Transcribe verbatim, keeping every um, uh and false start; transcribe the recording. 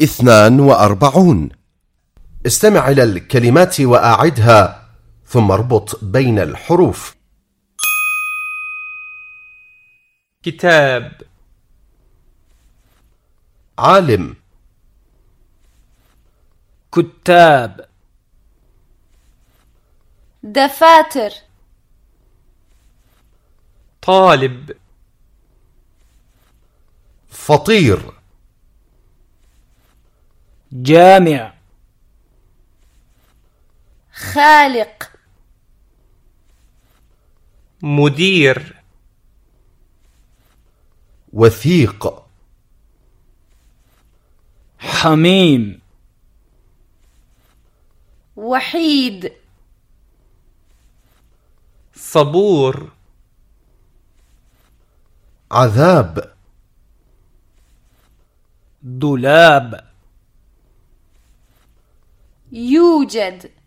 اثنان وأربعون. استمع إلى الكلمات وأعدها ثم اربط بين الحروف. كتاب، عالم، كتاب، دفاتر، طالب، فطير، جامع، خالق، مدير، وثيق، حميم، وحيد، صبور، عذاب، دولاب، يوجد،